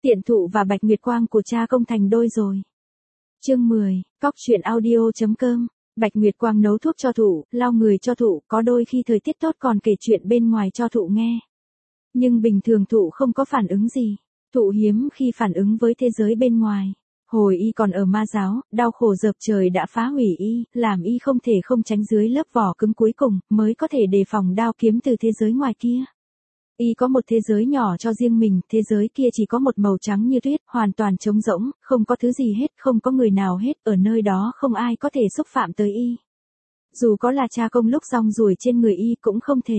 Tiện thụ và Bạch Nguyệt Quang của cha công thành đôi rồi. Chương 10, cóc truyện audio.com. Bạch Nguyệt Quang nấu thuốc cho thụ, lau người cho thụ, có đôi khi thời tiết tốt còn kể chuyện bên ngoài cho thụ nghe. Nhưng bình thường thụ không có phản ứng gì. Thụ hiếm khi phản ứng với thế giới bên ngoài. Hồi y còn ở ma giáo, đau khổ dợp trời đã phá hủy y, làm y không thể không tránh dưới lớp vỏ cứng cuối cùng, mới có thể đề phòng đao kiếm từ thế giới ngoài kia. Y có một thế giới nhỏ cho riêng mình, thế giới kia chỉ có một màu trắng như tuyết, hoàn toàn trống rỗng, không có thứ gì hết, không có người nào hết, ở nơi đó không ai có thể xúc phạm tới y. Dù có là cha công lúc rong ruổi trên người y cũng không thể.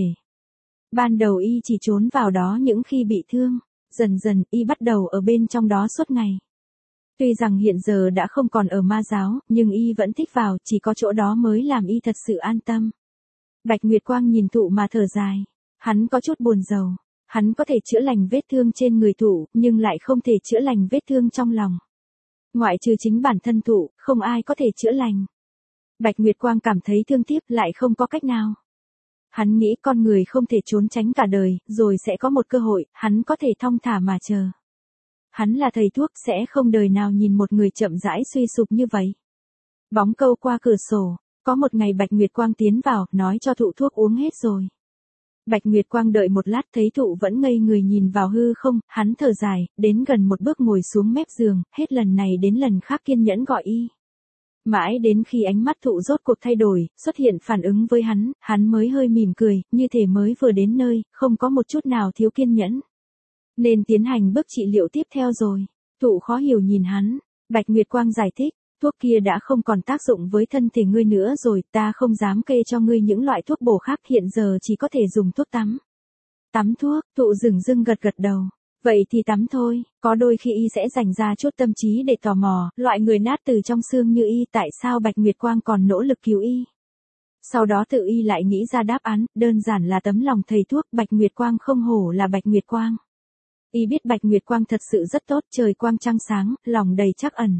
Ban đầu y chỉ trốn vào đó những khi bị thương, dần dần y bắt đầu ở bên trong đó suốt ngày. Tuy rằng hiện giờ đã không còn ở ma giáo, nhưng y vẫn thích vào, chỉ có chỗ đó mới làm y thật sự an tâm. Bạch Nguyệt Quang nhìn thụ mà thở dài. Hắn có chút buồn rầu. Hắn có thể chữa lành vết thương trên người thụ, nhưng lại không thể chữa lành vết thương trong lòng. Ngoại trừ chính bản thân thụ, không ai có thể chữa lành. Bạch Nguyệt Quang cảm thấy thương tiếc lại không có cách nào. Hắn nghĩ con người không thể trốn tránh cả đời, rồi sẽ có một cơ hội, hắn có thể thong thả mà chờ. Hắn là thầy thuốc sẽ không đời nào nhìn một người chậm rãi suy sụp như vậy. Bóng câu qua cửa sổ, có một ngày Bạch Nguyệt Quang tiến vào, nói cho thụ thuốc uống hết rồi. Bạch Nguyệt Quang đợi một lát thấy thụ vẫn ngây người nhìn vào hư không, hắn thở dài, đến gần một bước ngồi xuống mép giường, hết lần này đến lần khác kiên nhẫn gọi y. Mãi đến khi ánh mắt thụ rốt cuộc thay đổi, xuất hiện phản ứng với hắn mới hơi mỉm cười, như thể mới vừa đến nơi, không có một chút nào thiếu kiên nhẫn. Nên tiến hành bước trị liệu tiếp theo rồi. Thụ khó hiểu nhìn hắn, Bạch Nguyệt Quang giải thích, thuốc kia đã không còn tác dụng với thân thể ngươi nữa rồi, ta không dám kê cho ngươi những loại thuốc bổ khác, hiện giờ chỉ có thể dùng thuốc tắm. Tắm thuốc, thụ dửng dưng gật gật đầu. Vậy thì tắm thôi, có đôi khi y sẽ dành ra chút tâm trí để tò mò, loại người nát từ trong xương như y tại sao Bạch Nguyệt Quang còn nỗ lực cứu y. Sau đó tự y lại nghĩ ra đáp án, đơn giản là tấm lòng thầy thuốc, Bạch Nguyệt Quang không hổ là Bạch Nguyệt Quang. Y biết Bạch Nguyệt Quang thật sự rất tốt, trời quang trăng sáng, lòng đầy trắc ẩn.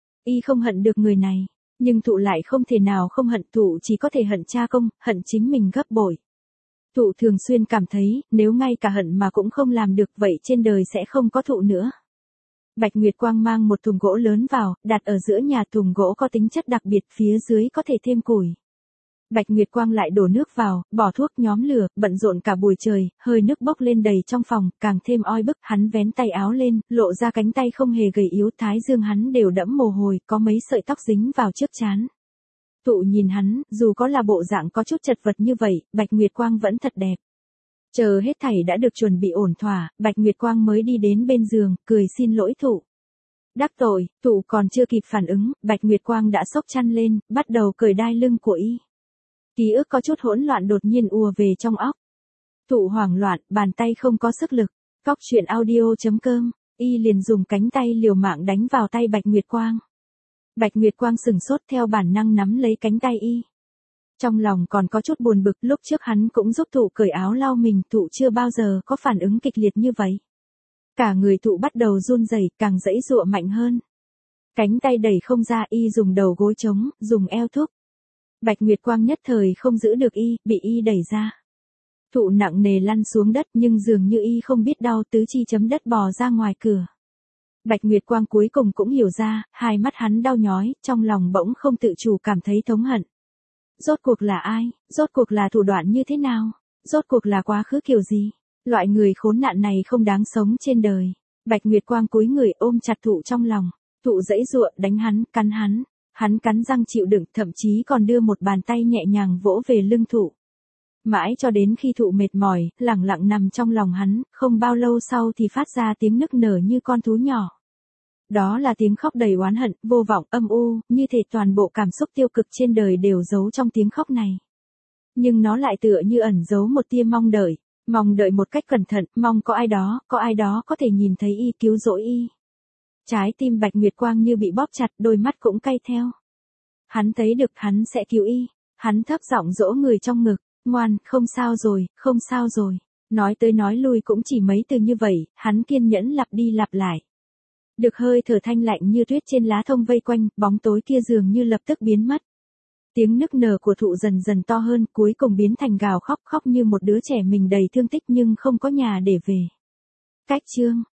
Y không hận được người này, nhưng thụ lại không thể nào không hận, thụ chỉ có thể hận cha công, hận chính mình gấp bội. Thụ thường xuyên cảm thấy, nếu ngay cả hận mà cũng không làm được vậy trên đời sẽ không có thụ nữa. Bạch Nguyệt Quang mang một thùng gỗ lớn vào, đặt ở giữa nhà, thùng gỗ có tính chất đặc biệt, phía dưới có thể thêm củi. Bạch Nguyệt Quang lại đổ nước vào, bỏ thuốc, nhóm lửa, bận rộn cả buổi trời, hơi nước bốc lên đầy trong phòng, càng thêm oi bức, hắn vén tay áo lên, lộ ra cánh tay không hề gầy yếu, thái dương hắn đều đẫm mồ hôi, có mấy sợi tóc dính vào trước trán. Thụ nhìn hắn, dù có là bộ dạng có chút chật vật như vậy, Bạch Nguyệt Quang vẫn thật đẹp. Chờ hết thảy đã được chuẩn bị ổn thỏa, Bạch Nguyệt Quang mới đi đến bên giường, cười xin lỗi thụ. Đắc tội, thụ còn chưa kịp phản ứng, Bạch Nguyệt Quang đã xốc chăn lên, bắt đầu cởi đai lưng của y. Ký ức có chút hỗn loạn đột nhiên ùa về trong óc. Thụ hoảng loạn, bàn tay không có sức lực. Cóc truyện audio.com, y liền dùng cánh tay liều mạng đánh vào tay Bạch Nguyệt Quang. Bạch Nguyệt Quang sừng sốt theo bản năng nắm lấy cánh tay y. Trong lòng còn có chút buồn bực, lúc trước hắn cũng giúp thụ cởi áo lau mình, thụ chưa bao giờ có phản ứng kịch liệt như vậy. Cả người thụ bắt đầu run rẩy, càng giãy giụa mạnh hơn. Cánh tay đẩy không ra, y dùng đầu gối chống, dùng eo thúc. Bạch Nguyệt Quang nhất thời không giữ được y, bị y đẩy ra. Thụ nặng nề lăn xuống đất, nhưng dường như y không biết đau, tứ chi chấm đất bò ra ngoài cửa. Bạch Nguyệt Quang cuối cùng cũng hiểu ra, hai mắt hắn đau nhói, trong lòng bỗng không tự chủ cảm thấy thống hận. Rốt cuộc là ai? Rốt cuộc là thủ đoạn như thế nào? Rốt cuộc là quá khứ kiểu gì? Loại người khốn nạn này không đáng sống trên đời. Bạch Nguyệt Quang cúi người ôm chặt thụ trong lòng. Thụ giãy giụa, đánh hắn, cắn hắn. Hắn cắn răng chịu đựng, thậm chí còn đưa một bàn tay nhẹ nhàng vỗ về lưng thụ. Mãi cho đến khi thụ mệt mỏi, lẳng lặng nằm trong lòng hắn, không bao lâu sau thì phát ra tiếng nức nở như con thú nhỏ. Đó là tiếng khóc đầy oán hận, vô vọng, âm u, như thể toàn bộ cảm xúc tiêu cực trên đời đều giấu trong tiếng khóc này. Nhưng nó lại tựa như ẩn giấu một tia mong đợi một cách cẩn thận, mong có ai đó có thể nhìn thấy y, cứu rỗi y. Trái tim Bạch Nguyệt Quang như bị bóp chặt, đôi mắt cũng cay theo. Hắn thấy được hắn sẽ cứu y. Hắn thấp giọng dỗ người trong ngực, ngoan, không sao rồi, không sao rồi. Nói tới nói lui cũng chỉ mấy từ như vậy, hắn kiên nhẫn lặp đi lặp lại. Được hơi thở thanh lạnh như tuyết trên lá thông vây quanh, bóng tối kia dường như lập tức biến mất. Tiếng nức nở của thụ dần dần to hơn, cuối cùng biến thành gào khóc, khóc như một đứa trẻ mình đầy thương tích nhưng không có nhà để về. Cách chương